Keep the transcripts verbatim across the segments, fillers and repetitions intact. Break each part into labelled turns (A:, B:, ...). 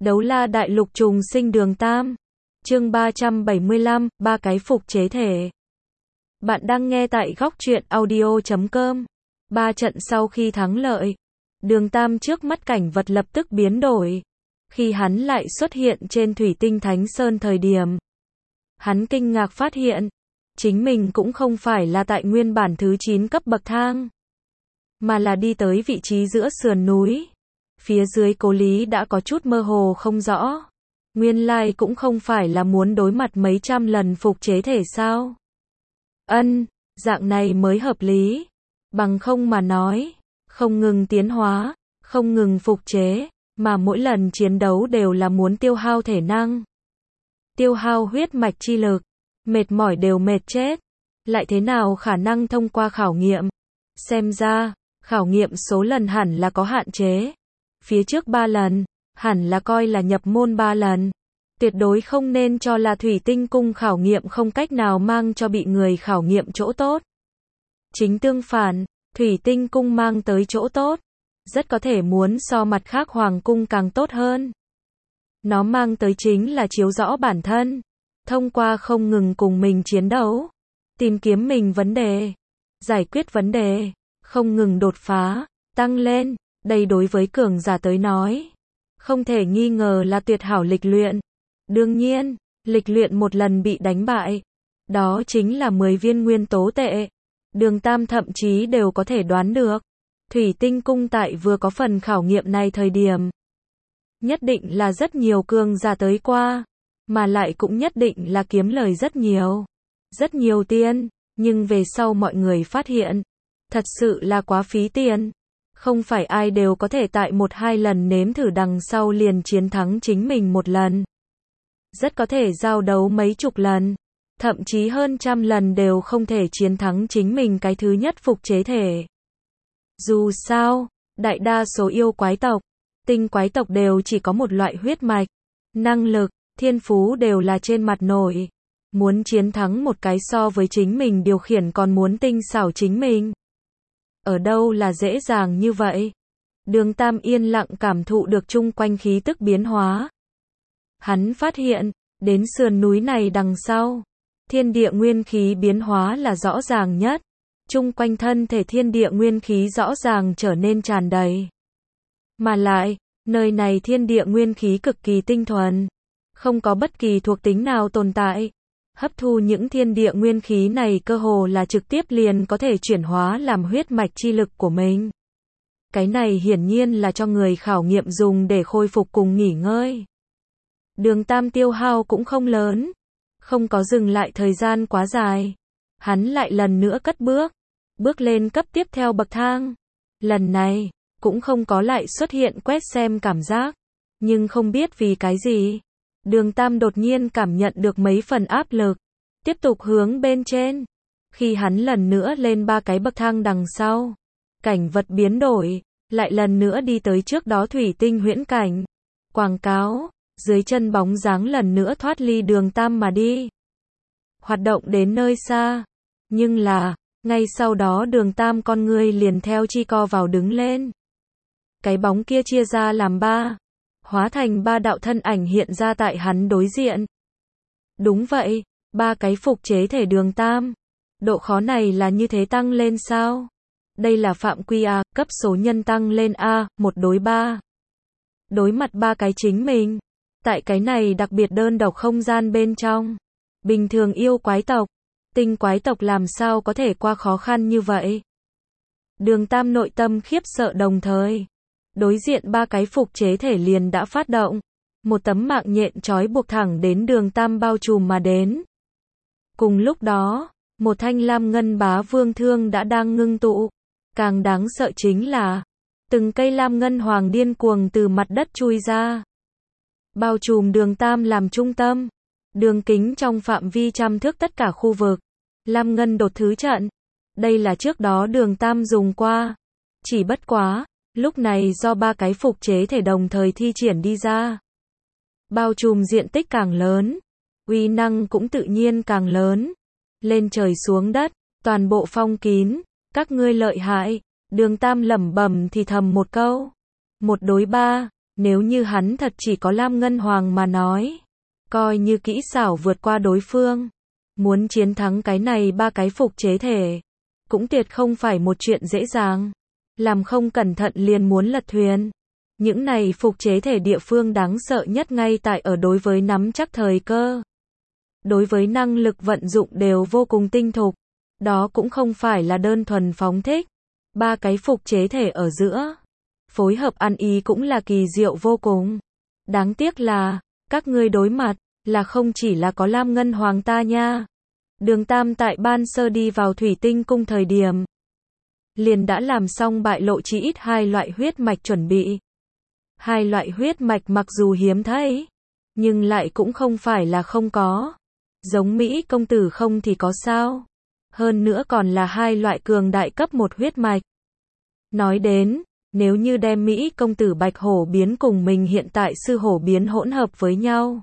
A: Đấu la đại lục trùng sinh đường Tam. Chương ba trăm bảy mươi lăm, ba cái phục chế thể. Bạn đang nghe tại góc truyện audio chấm com. Ba trận sau khi thắng lợi, đường Tam trước mắt cảnh vật lập tức biến đổi. Khi hắn lại xuất hiện trên thủy tinh Thánh Sơn thời điểm, hắn kinh ngạc phát hiện, chính mình cũng không phải là tại nguyên bản thứ chín cấp bậc thang, mà là đi tới vị trí giữa sườn núi. Phía dưới cố lý đã có chút mơ hồ không rõ. Nguyên lai cũng không phải là muốn đối mặt mấy trăm lần phục chế thể sao? Ân, dạng này mới hợp lý. Bằng không mà nói, không ngừng tiến hóa, không ngừng phục chế, mà mỗi lần chiến đấu đều là muốn tiêu hao thể năng, tiêu hao huyết mạch chi lực, mệt mỏi đều mệt chết. Lại thế nào khả năng thông qua khảo nghiệm? Xem ra, khảo nghiệm số lần hẳn là có hạn chế. Phía trước ba lần, hẳn là coi là nhập môn ba lần. Tuyệt đối không nên cho là thủy tinh cung khảo nghiệm không cách nào mang cho bị người khảo nghiệm chỗ tốt. Chính tương phản, thủy tinh cung mang tới chỗ tốt, rất có thể muốn so mặt khác hoàng cung càng tốt hơn. Nó mang tới chính là chiếu rõ bản thân, thông qua không ngừng cùng mình chiến đấu, tìm kiếm mình vấn đề, giải quyết vấn đề, không ngừng đột phá, tăng lên. Đây đối với cường giả tới nói, không thể nghi ngờ là tuyệt hảo lịch luyện. Đương nhiên, lịch luyện một lần bị đánh bại, đó chính là mười viên nguyên tố tệ. Đường Tam thậm chí đều có thể đoán được, thủy tinh cung tại vừa có phần khảo nghiệm này thời điểm, nhất định là rất nhiều cường giả tới qua, mà lại cũng nhất định là kiếm lời rất nhiều, rất nhiều tiền, nhưng về sau mọi người phát hiện, thật sự là quá phí tiền. Không phải ai đều có thể tại một hai lần nếm thử đằng sau liền chiến thắng chính mình một lần. Rất có thể giao đấu mấy chục lần, thậm chí hơn trăm lần đều không thể chiến thắng chính mình cái thứ nhất phục chế thể. Dù sao, đại đa số yêu quái tộc, tinh quái tộc đều chỉ có một loại huyết mạch, năng lực, thiên phú đều là trên mặt nổi. Muốn chiến thắng một cái so với chính mình điều khiển còn muốn tinh xảo chính mình, ở đâu là dễ dàng như vậy. Đường Tam yên lặng cảm thụ được chung quanh khí tức biến hóa. Hắn phát hiện, đến sườn núi này đằng sau, thiên địa nguyên khí biến hóa là rõ ràng nhất. Chung quanh thân thể thiên địa nguyên khí rõ ràng trở nên tràn đầy. Mà lại, nơi này thiên địa nguyên khí cực kỳ tinh thuần, không có bất kỳ thuộc tính nào tồn tại. Hấp thu những thiên địa nguyên khí này cơ hồ là trực tiếp liền có thể chuyển hóa làm huyết mạch chi lực của mình. Cái này hiển nhiên là cho người khảo nghiệm dùng để khôi phục cùng nghỉ ngơi. Đường Tam tiêu hao cũng không lớn, không có dừng lại thời gian quá dài. Hắn lại lần nữa cất bước, bước lên cấp tiếp theo bậc thang. Lần này, cũng không có lại xuất hiện quét xem cảm giác, nhưng không biết vì cái gì, Đường Tam đột nhiên cảm nhận được mấy phần áp lực, tiếp tục hướng bên trên. Khi hắn lần nữa lên ba cái bậc thang đằng sau, cảnh vật biến đổi, lại lần nữa đi tới trước đó thủy tinh huyễn cảnh. Quảng cáo, dưới chân bóng dáng lần nữa thoát ly Đường Tam mà đi, hoạt động đến nơi xa. Nhưng là, ngay sau đó Đường Tam con ngươi liền theo chi co vào đứng lên. Cái bóng kia chia ra làm ba, hóa thành ba đạo thân ảnh hiện ra tại hắn đối diện. Đúng vậy, ba cái phục chế thể Đường Tam. Độ khó này là như thế tăng lên sao? Đây là phạm quy A, cấp số nhân tăng lên A, một đối ba. Đối mặt ba cái chính mình. Tại cái này đặc biệt đơn độc không gian bên trong. Bình thường yêu quái tộc, tinh quái tộc làm sao có thể qua khó khăn như vậy? Đường Tam nội tâm khiếp sợ đồng thời. Đối diện ba cái phục chế thể liền đã phát động. Một tấm mạng nhện trói buộc thẳng đến Đường Tam bao trùm mà đến. Cùng lúc đó, một thanh lam ngân bá vương thương đã đang ngưng tụ. Càng đáng sợ chính là, từng cây lam ngân hoàng điên cuồng từ mặt đất chui ra, bao trùm Đường Tam làm trung tâm. Đường kính trong phạm vi trăm thước tất cả khu vực. Lam ngân đột thứ trận. Đây là trước đó Đường Tam dùng qua. Chỉ bất quá, lúc này do ba cái phục chế thể đồng thời thi triển đi ra, bao trùm diện tích càng lớn, uy năng cũng tự nhiên càng lớn. Lên trời xuống đất, toàn bộ phong kín. Các ngươi lợi hại. Đường Tam lẩm bẩm thì thầm một câu. Một đối ba, Nếu như hắn thật chỉ có Lam Ngân Hoàng mà nói, coi như kỹ xảo vượt qua đối phương, muốn chiến thắng cái này ba cái phục chế thể, cũng tuyệt không phải một chuyện dễ dàng. Làm không cẩn thận liền muốn lật thuyền. Những này phục chế thể địa phương đáng sợ nhất ngay tại ở đối với nắm chắc thời cơ. Đối với năng lực vận dụng đều vô cùng tinh thục. Đó cũng không phải là đơn thuần phóng thích. Ba cái phục chế thể ở giữa. Phối hợp ăn ý cũng là kỳ diệu vô cùng. Đáng tiếc là, các ngươi đối mặt, là không chỉ là có Lam Ngân Hoàng ta nha. Đường Tam tại ban sơ đi vào Thủy Tinh Cung thời điểm, liền đã làm xong bại lộ chí ít hai loại huyết mạch chuẩn bị. Hai loại huyết mạch mặc dù hiếm thấy, nhưng lại cũng không phải là không có. Giống Mỹ công tử không thì có sao. Hơn nữa còn là hai loại cường đại cấp một huyết mạch. Nói đến, nếu như đem Mỹ công tử Bạch Hổ biến cùng mình hiện tại sư hổ biến hỗn hợp với nhau,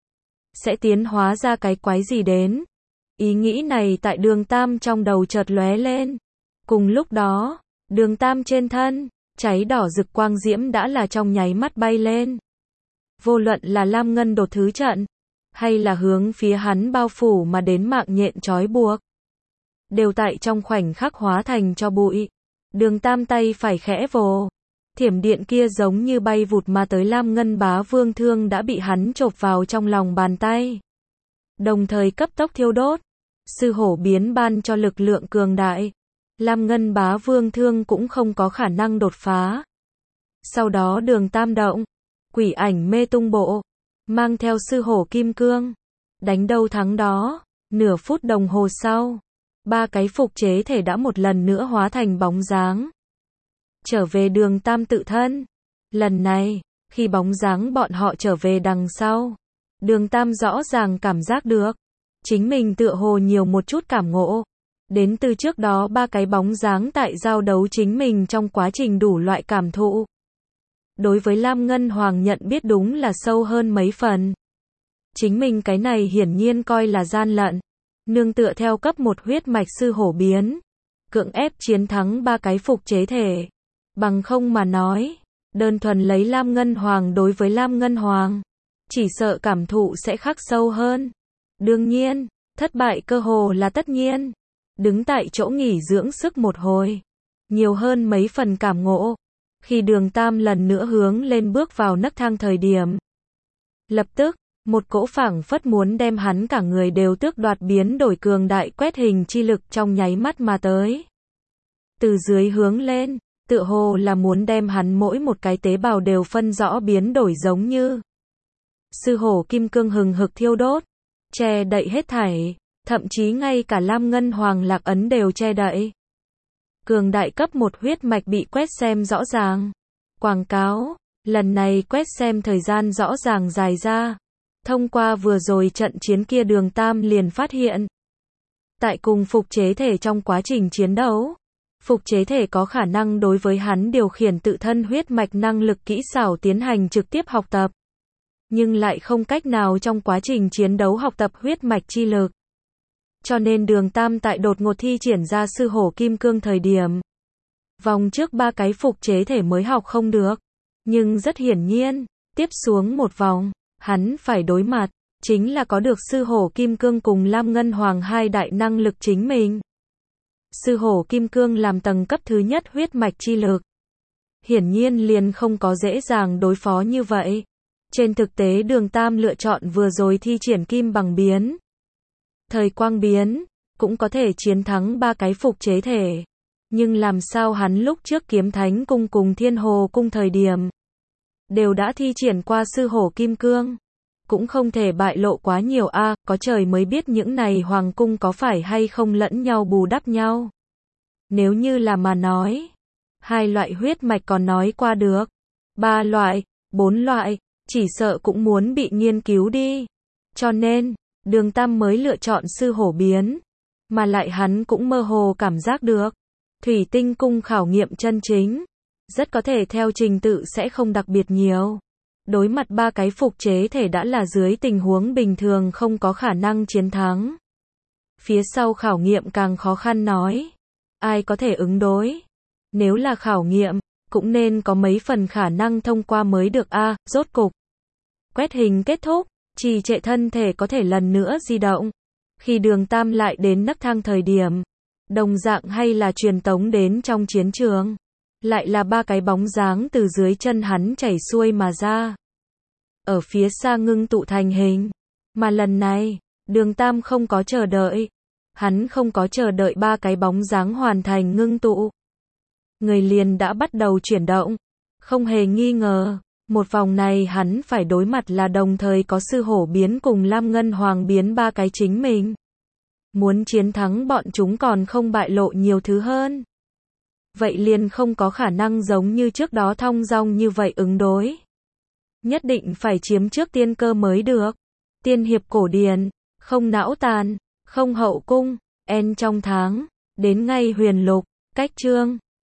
A: sẽ tiến hóa ra cái quái gì đến. Ý nghĩ này tại Đường Tam trong đầu chợt lóe lên. Cùng lúc đó, Đường Tam trên thân, cháy đỏ rực quang diễm đã là trong nháy mắt bay lên. Vô luận là Lam Ngân đột thứ trận, hay là hướng phía hắn bao phủ mà đến mạng nhện trói buộc, đều tại trong khoảnh khắc hóa thành cho bụi. Đường Tam tay phải khẽ vồ, thiểm điện kia giống như bay vụt mà tới Lam Ngân Bá Vương thương đã bị hắn chộp vào trong lòng bàn tay. Đồng thời cấp tốc thiêu đốt, sư hổ biến ban cho lực lượng cường đại. Lam Ngân Bá Vương thương cũng không có khả năng đột phá. Sau đó Đường Tam động, quỷ ảnh mê tung bộ, mang theo sư hổ kim cương, đánh đâu thắng đó. Nửa phút đồng hồ sau, ba cái phục chế thể đã một lần nữa hóa thành bóng dáng, trở về Đường Tam tự thân. Lần này, khi bóng dáng bọn họ trở về đằng sau, Đường Tam rõ ràng cảm giác được, chính mình tựa hồ nhiều một chút cảm ngộ. Đến từ trước đó ba cái bóng dáng tại giao đấu chính mình trong quá trình đủ loại cảm thụ. Đối với Lam Ngân Hoàng nhận biết đúng là sâu hơn mấy phần. Chính mình cái này hiển nhiên coi là gian lận. Nương tựa theo cấp một huyết mạch sư hổ biến, cưỡng ép chiến thắng ba cái phục chế thể. Bằng không mà nói, đơn thuần lấy Lam Ngân Hoàng đối với Lam Ngân Hoàng, chỉ sợ cảm thụ sẽ khắc sâu hơn. Đương nhiên, thất bại cơ hồ là tất nhiên. Đứng tại chỗ nghỉ dưỡng sức một hồi, nhiều hơn mấy phần cảm ngộ. Khi Đường Tam lần nữa hướng lên bước vào nấc thang thời điểm, lập tức, một cỗ phảng phất muốn đem hắn cả người đều tước đoạt biến đổi cường đại quét hình chi lực trong nháy mắt mà tới. Từ dưới hướng lên, tựa hồ là muốn đem hắn mỗi một cái tế bào đều phân rõ biến đổi giống như. Sư hổ kim cương hừng hực thiêu đốt, che đậy hết thảy. Thậm chí ngay cả Lam Ngân Hoàng lạc ấn đều che đậy. Cường đại cấp một huyết mạch bị quét xem rõ ràng. Quảng cáo, lần này quét xem thời gian rõ ràng dài ra. Thông qua vừa rồi trận chiến kia Đường Tam liền phát hiện. Tại cùng phục chế thể trong quá trình chiến đấu, phục chế thể có khả năng đối với hắn điều khiển tự thân huyết mạch năng lực kỹ xảo tiến hành trực tiếp học tập. Nhưng lại không cách nào trong quá trình chiến đấu học tập huyết mạch chi lực. Cho nên Đường Tam tại đột ngột thi triển ra sư hổ kim cương thời điểm, vòng trước ba cái phục chế thể mới học không được. Nhưng rất hiển nhiên, tiếp xuống một vòng, hắn phải đối mặt, chính là có được sư hổ kim cương cùng Lam Ngân Hoàng hai đại năng lực chính mình. Sư hổ kim cương làm tầng cấp thứ nhất huyết mạch chi lực. Hiển nhiên liền không có dễ dàng đối phó như vậy. Trên thực tế Đường Tam lựa chọn vừa rồi thi triển kim bằng biến. Thời quang biến, cũng có thể chiến thắng ba cái phục chế thể. Nhưng làm sao hắn lúc trước Kiếm Thánh Cung cùng Thiên Hồ Cung thời điểm, đều đã thi triển qua sư hổ kim cương. Cũng không thể bại lộ quá nhiều a à, có trời mới biết những này hoàng cung có phải hay không lẫn nhau bù đắp nhau. Nếu như là mà nói, hai loại huyết mạch còn nói qua được. Ba loại, bốn loại, chỉ sợ cũng muốn bị nghiên cứu đi. Cho nên, Đường Tam mới lựa chọn sư hổ biến. Mà lại hắn cũng mơ hồ cảm giác được. Thủy Tinh Cung khảo nghiệm chân chính. Rất có thể theo trình tự sẽ không đặc biệt nhiều. Đối mặt ba cái phục chế thể đã là dưới tình huống bình thường không có khả năng chiến thắng. Phía sau khảo nghiệm càng khó khăn nói. Ai có thể ứng đối? Nếu là khảo nghiệm, cũng nên có mấy phần khả năng thông qua mới được a, à, rốt cục. Quét hình kết thúc, trì trệ thân thể có thể lần nữa di động. Khi Đường Tam lại đến nấc thang thời điểm, đồng dạng hay là truyền tống đến trong chiến trường. Lại là ba cái bóng dáng từ dưới chân hắn chảy xuôi mà ra. Ở phía xa ngưng tụ thành hình. Mà lần này, Đường Tam không có chờ đợi. Hắn không có chờ đợi ba cái bóng dáng hoàn thành ngưng tụ. Người liền đã bắt đầu chuyển động. Không hề nghi ngờ, một vòng này hắn phải đối mặt là đồng thời có sư hổ biến cùng Lam Ngân Hoàng biến ba cái chính mình. Muốn chiến thắng bọn chúng còn không bại lộ nhiều thứ hơn. Vậy liền không có khả năng giống như trước đó thong dong như vậy ứng đối. Nhất định phải chiếm trước tiên cơ mới được. Tiên hiệp cổ điển, không não tàn, không hậu cung, en trong tháng, đến ngay huyền lục, cách chương.